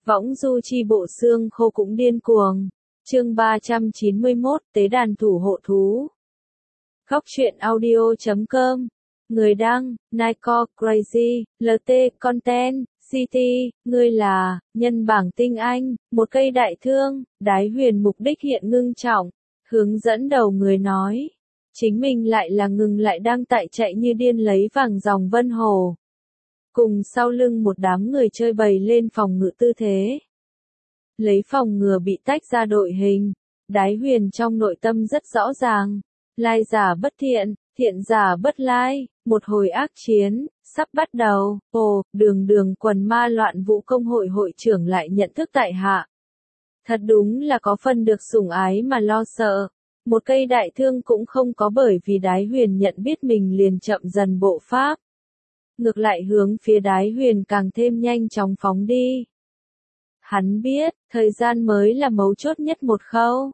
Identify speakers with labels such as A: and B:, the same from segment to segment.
A: Võng du chi bộ xương khô cũng điên cuồng. Chương 391, tế đàn thủ hộ thú. Góc truyện audio.com. Người đăng, Nico Crazy, LT Content, City, ngươi là, nhân bảng tinh anh, một cây đại thương, Đái Huyền mục đích hiện ngưng trọng, hướng dẫn đầu người nói. Chính mình lại là ngừng lại đang tại chạy như điên lấy vàng dòng Vân Hồ. Cùng sau lưng một đám người chơi bày lên phòng ngự tư thế. Lấy phòng ngừa bị tách ra đội hình, Đái Huyền trong nội tâm rất rõ ràng. Lai giả bất thiện, thiện giả bất lai, một hồi ác chiến, sắp bắt đầu. Ồ, đường quần ma loạn vũ công hội hội trưởng lại nhận thức tại hạ. Thật đúng là có phần được sủng ái mà lo sợ. Một cây đại thương cũng không có bởi vì Đái Huyền nhận biết mình liền chậm dần bộ pháp. Ngược lại hướng phía Đái Huyền càng thêm nhanh chóng phóng đi. Hắn biết, thời gian mới là mấu chốt nhất một khâu.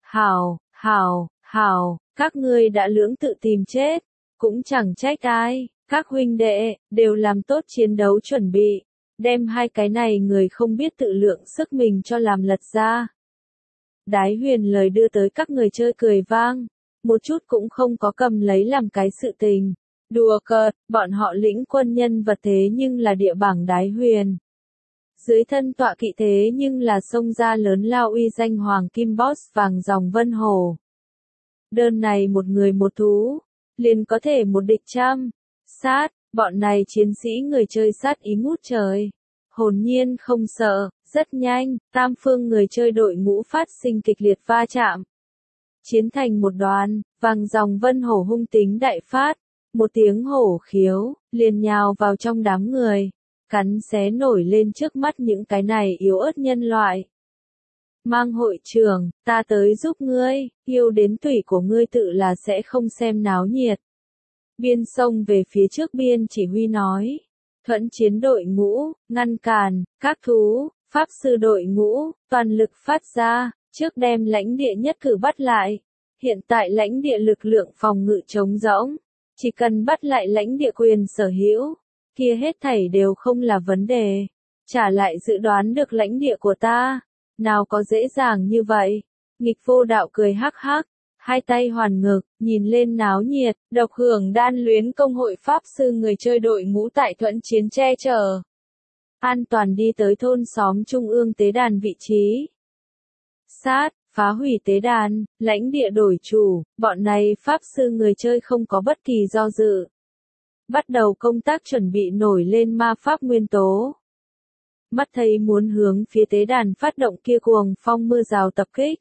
A: Hảo, các ngươi đã lưỡng tự tìm chết. Cũng chẳng trách ai, các huynh đệ, đều làm tốt chiến đấu chuẩn bị. Đem hai cái này người không biết tự lượng sức mình cho làm lật ra. Đái Huyền lời đưa tới các người chơi cười vang. Một chút cũng không có cầm lấy làm cái sự tình. Đùa cợt, bọn họ lĩnh quân nhân vật thế nhưng là địa bảng Đái Huyền. Dưới thân tọa kỵ thế nhưng là sông ra lớn lao uy danh Hoàng Kim Boss vàng dòng Vân Hồ. Đơn này một người một thú, liền có thể một địch trăm. Sát, bọn này chiến sĩ người chơi sát ý ngút trời. Hồn nhiên không sợ, rất nhanh, tam phương người chơi đội ngũ phát sinh kịch liệt va chạm. Chiến thành một đoàn, vàng dòng Vân Hổ hung tính đại phát. Một tiếng hổ khiếu, liền nhào vào trong đám người. Cắn xé nổi lên trước mắt những cái này yếu ớt nhân loại. Mang hội trưởng, ta tới giúp ngươi, yêu đến tủy của ngươi tự là sẽ không xem náo nhiệt. Biên xông về phía trước biên chỉ huy nói. Thuẫn chiến đội ngũ, ngăn cản, các thú, pháp sư đội ngũ, toàn lực phát ra, trước đem lãnh địa nhất cử bắt lại. Hiện tại lãnh địa lực lượng phòng ngự trống rỗng. Chỉ cần bắt lại lãnh địa quyền sở hữu, kia hết thảy đều không là vấn đề. Trả lại dự đoán được lãnh địa của ta, nào có dễ dàng như vậy. Nghịch Vô Đạo cười hắc hắc, hai tay hoàn ngực, nhìn lên náo nhiệt, độc hưởng đan luyến công hội pháp sư người chơi đội ngũ tại thuẫn chiến che chở. An toàn đi tới thôn xóm trung ương tế đàn vị trí. Sát, phá hủy tế đàn, lãnh địa đổi chủ, bọn này pháp sư người chơi không có bất kỳ do dự. Bắt đầu công tác chuẩn bị nổi lên ma pháp nguyên tố. Mắt thấy muốn hướng phía tế đàn phát động kia cuồng phong mưa rào tập kích.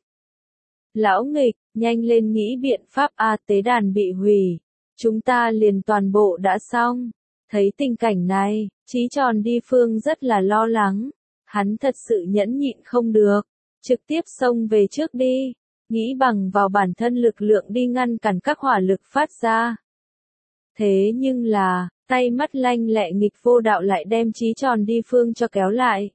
A: Lão nghịch, nhanh lên nghĩ biện pháp tế đàn bị hủy. Chúng ta liền toàn bộ đã xong. Thấy tình cảnh này, Chí Tròn đi phương rất là lo lắng. Hắn thật sự nhẫn nhịn không được. Trực tiếp xông về trước đi. Nghĩ bằng vào bản thân lực lượng đi ngăn cản các hỏa lực phát ra. Thế nhưng là, tay mắt lanh lẹ Nghịch Vô Đạo lại đem Chí Tròn đi phương cho kéo lại.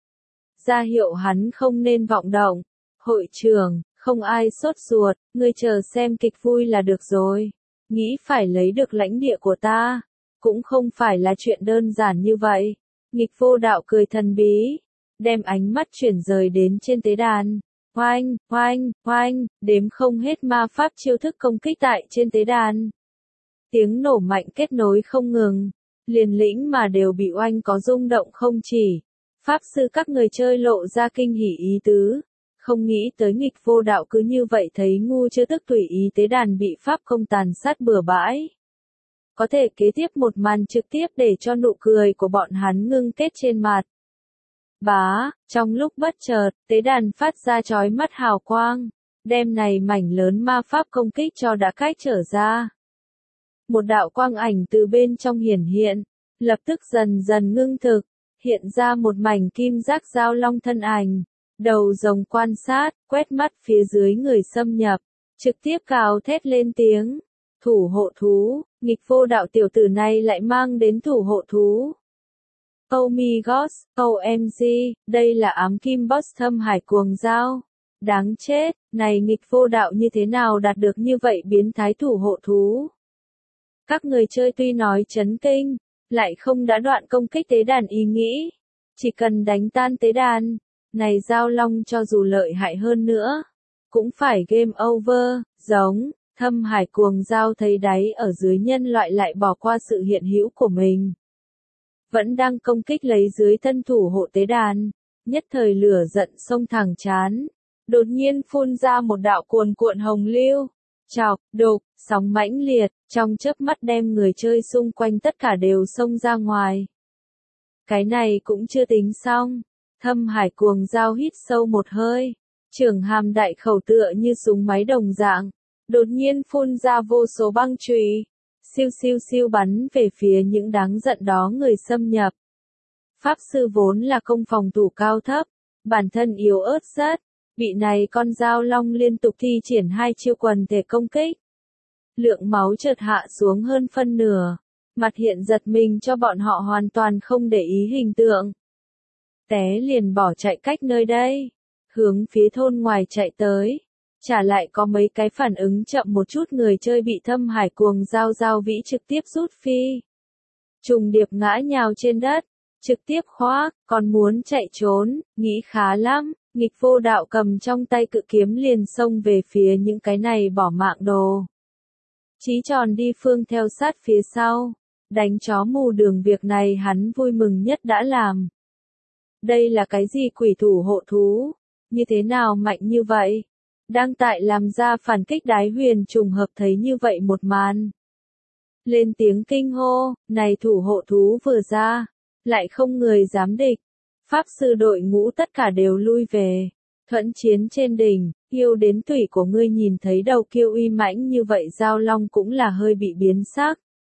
A: Ra hiệu hắn không nên vọng động. Hội trưởng, không ai sốt ruột, ngươi chờ xem kịch vui là được rồi. Nghĩ phải lấy được lãnh địa của ta, cũng không phải là chuyện đơn giản như vậy. Nghịch Vô Đạo cười thần bí, đem ánh mắt chuyển rời đến trên tế đàn. Oanh, đếm không hết ma pháp chiêu thức công kích tại trên tế đàn. Tiếng nổ mạnh kết nối không ngừng, liền lĩnh mà đều bị oanh có rung động không chỉ. Pháp sư các người chơi lộ ra kinh hỉ ý tứ, không nghĩ tới Nghịch Vô Đạo cứ như vậy thấy ngu chưa tức tùy ý tế đàn bị pháp công tàn sát bừa bãi. Có thể kế tiếp một màn trực tiếp để cho nụ cười của bọn hắn ngưng kết trên mặt. Trong lúc bất chợt, tế đàn phát ra chói mắt hào quang, đem này mảnh lớn ma pháp công kích cho đã cách trở ra. Một đạo quang ảnh từ bên trong hiển hiện, lập tức dần dần ngưng thực, hiện ra một mảnh kim giác giao long thân ảnh, đầu rồng quan sát, quét mắt phía dưới người xâm nhập, trực tiếp cào thét lên tiếng, thủ hộ thú, Nghịch Vô Đạo tiểu tử này lại mang đến thủ hộ thú. Oh my gosh, OMG, đây là ám kim boss thâm hải cuồng dao. Đáng chết, này Nghịch Vô Đạo như thế nào đạt được như vậy biến thái thủ hộ thú. Các người chơi tuy nói chấn kinh, lại không đã đoạn công kích tế đàn ý nghĩ. Chỉ cần đánh tan tế đàn, này Giao Long cho dù lợi hại hơn nữa, cũng phải game over, giống, Thâm Hải cuồng giao thấy đáy ở dưới nhân loại lại bỏ qua sự hiện hữu của mình. Vẫn đang công kích lấy dưới thân thủ hộ tế đàn, nhất thời lửa giận xông thẳng chán. Đột nhiên phun ra một đạo cuồn cuộn hồng lưu, chọc, đục, sóng mãnh liệt, trong chớp mắt đem người chơi xung quanh tất cả đều xông ra ngoài. Cái này cũng chưa tính xong, Thâm Hải cuồng giao hít sâu một hơi, trưởng hàm đại khẩu tựa như súng máy đồng dạng, đột nhiên phun ra vô số băng chùy, siêu siêu siêu bắn về phía những đáng giận đó người xâm nhập. Pháp sư vốn là công phòng thủ cao thấp, bản thân yếu ớt rất, bị này con Giao Long liên tục thi triển 2 chiêu quần thể công kích. Lượng máu chợt hạ xuống hơn phân nửa, mặt hiện giật mình cho bọn họ hoàn toàn không để ý hình tượng. Té liền bỏ chạy cách nơi đây, hướng phía thôn ngoài chạy tới. Trả lại có mấy cái phản ứng chậm một chút người chơi bị Thâm Hải cuồng giao giao vĩ trực tiếp rút phi. Trùng điệp ngã nhào trên đất, trực tiếp khoác, còn muốn chạy trốn, nghĩ khá lắm, nghịch vô đạo cầm trong tay cự kiếm liền xông về phía những cái này bỏ mạng đồ. Chí tròn đi phương theo sát phía sau, đánh chó mù đường việc này hắn vui mừng nhất đã làm. Đây là cái gì quỷ thủ hộ thú, như thế nào mạnh như vậy? Đang tại làm ra phản kích đái huyền trùng hợp thấy như vậy một màn. Lên tiếng kinh hô, này thủ hộ thú vừa ra, lại không người dám địch. Pháp sư đội ngũ tất cả đều lui về. Thuẫn chiến trên đỉnh, yêu đến tủy của ngươi nhìn thấy đầu kiêu uy mãnh như vậy Giao Long cũng là hơi bị biến sắc.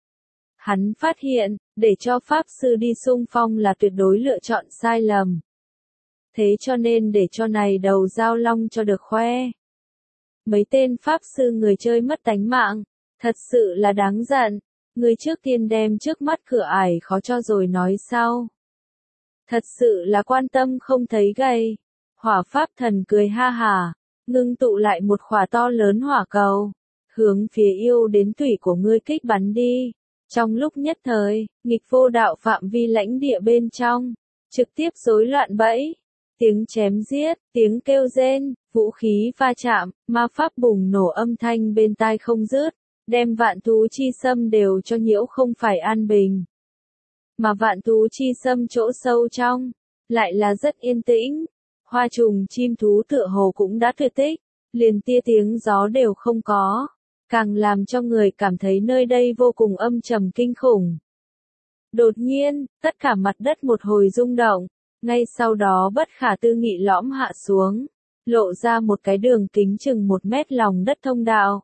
A: Hắn phát hiện, để cho Pháp sư đi xung phong là tuyệt đối lựa chọn sai lầm. Thế cho nên để cho này đầu Giao Long cho được khoe. Mấy tên Pháp sư người chơi mất tánh mạng, thật sự là đáng giận. Người trước tiên đem trước mắt cửa ải khó cho rồi nói sau. Thật sự là quan tâm không thấy gầy. Hỏa Pháp thần cười ha hả, ngưng tụ lại một khỏa to lớn hỏa cầu, hướng phía yêu đến tủy của ngươi kích bắn đi. Trong lúc nhất thời, nghịch vô đạo phạm vi lãnh địa bên trong, trực tiếp rối loạn bẫy. Tiếng chém giết, tiếng kêu rên, vũ khí va chạm, ma pháp bùng nổ âm thanh bên tai không dứt, đem vạn thú chi xâm đều cho nhiễu không phải an bình. Mà vạn thú chi xâm chỗ sâu trong, lại là rất yên tĩnh. Hoa trùng chim thú tựa hồ cũng đã tuyệt tích, liền tia tiếng gió đều không có, càng làm cho người cảm thấy nơi đây vô cùng âm trầm kinh khủng. Đột nhiên, tất cả mặt đất một hồi rung động, ngay sau đó bất khả tư nghị lõm hạ xuống, lộ ra một cái đường kính chừng 1 mét lòng đất thông đạo.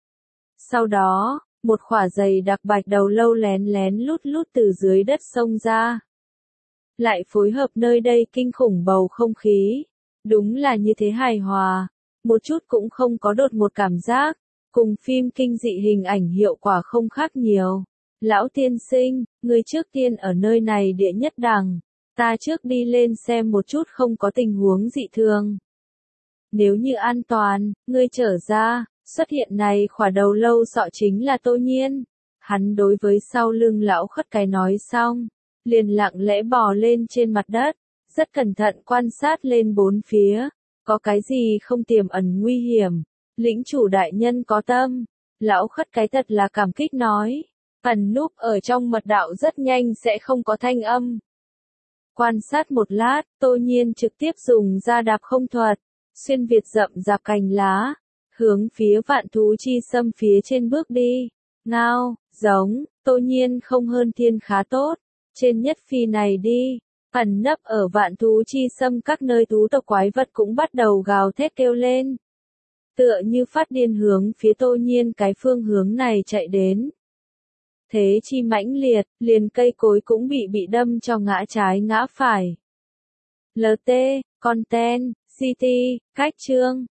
A: Sau đó, một khỏa dày đặc bạch đầu lâu lén lén lút lút từ dưới đất xông ra. Lại phối hợp nơi đây kinh khủng bầu không khí. Đúng là như thế hài hòa, một chút cũng không có đột một cảm giác, cùng phim kinh dị hình ảnh hiệu quả không khác nhiều. Lão tiên sinh, người trước tiên ở nơi này địa nhất đẳng, ta trước đi lên xem một chút không có tình huống dị thường. Nếu như an toàn, ngươi trở ra, xuất hiện này khỏa đầu lâu sọ chính là Tô Nhiên. Hắn đối với sau lưng lão khất cái nói xong, liền lặng lẽ bò lên trên mặt đất, rất cẩn thận quan sát lên bốn phía, có cái gì không tiềm ẩn nguy hiểm. Lĩnh chủ đại nhân có tâm, lão khất cái thật là cảm kích nói, ẩn núp ở trong mật đạo rất nhanh sẽ không có thanh âm. Quan sát một lát, Tô Nhiên trực tiếp dùng ra đạp không thuật, xuyên việt rậm rạp cành lá, hướng phía vạn thú chi xâm phía trên bước đi. Ngao, giống, Tô Nhiên không hơn thiên khá tốt, trên nhất phi này đi. Ẩn nấp ở vạn thú chi xâm các nơi thú tộc quái vật cũng bắt đầu gào thét kêu lên. Tựa như phát điên hướng phía Tô Nhiên cái phương hướng này chạy đến. Thế chi mãnh liệt, liền cây cối cũng bị đâm cho ngã trái ngã phải. LT, Content, CT, Cách chương.